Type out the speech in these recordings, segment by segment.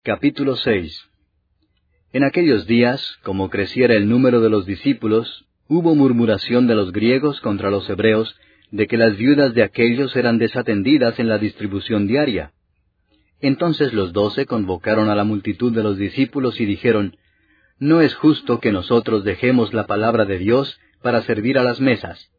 Capítulo 6. En aquellos días, como creciera el número de los discípulos, hubo murmuración de los griegos contra los hebreos, de que las viudas de aquellos eran desatendidas en la distribución diaria. Entonces los 12 convocaron a la multitud de los discípulos y dijeron, «No es justo que nosotros dejemos la palabra de Dios para servir a las mesas.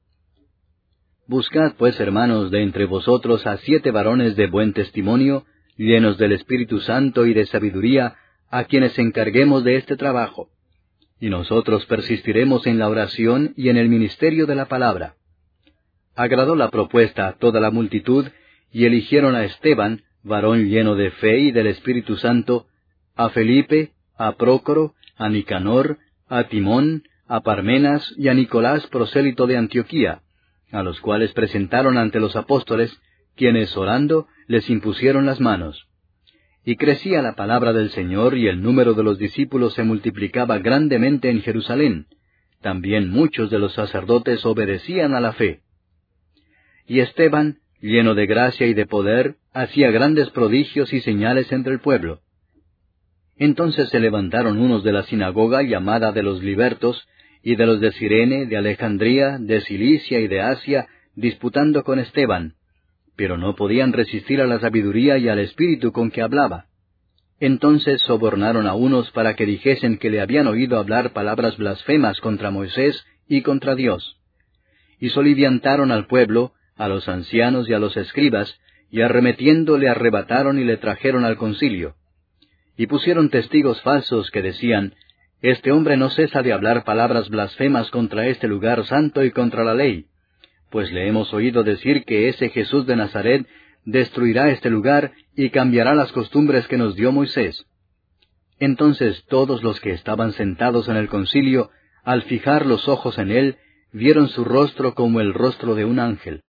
Buscad pues, hermanos, de entre vosotros a 7 varones de buen testimonio, llenos del Espíritu Santo y de sabiduría, a quienes encarguemos de este trabajo. Y nosotros persistiremos en la oración y en el ministerio de la palabra». Agradó la propuesta a toda la multitud, y eligieron a Esteban, varón lleno de fe y del Espíritu Santo, a Felipe, a Prócoro, a Nicanor, a Timón, a Parmenas y a Nicolás, prosélito de Antioquía, a los cuales presentaron ante los apóstoles, quienes, orando, les impusieron las manos. Y crecía la palabra del Señor, y el número de los discípulos se multiplicaba grandemente en Jerusalén. También muchos de los sacerdotes obedecían a la fe. Y Esteban, lleno de gracia y de poder, hacía grandes prodigios y señales entre el pueblo. Entonces se levantaron unos de la sinagoga llamada de los Libertos, y de los de Cirene, de Alejandría, de Cilicia y de Asia, disputando con Esteban, pero no podían resistir a la sabiduría y al espíritu con que hablaba. Entonces sobornaron a unos para que dijesen que le habían oído hablar palabras blasfemas contra Moisés y contra Dios. Y soliviantaron al pueblo, a los ancianos y a los escribas, y arremetiendo le arrebataron y le trajeron al concilio. Y pusieron testigos falsos que decían, «Este hombre no cesa de hablar palabras blasfemas contra este lugar santo y contra la ley, pues le hemos oído decir que ese Jesús de Nazaret destruirá este lugar y cambiará las costumbres que nos dio Moisés». Entonces todos los que estaban sentados en el concilio, al fijar los ojos en él, vieron su rostro como el rostro de un ángel.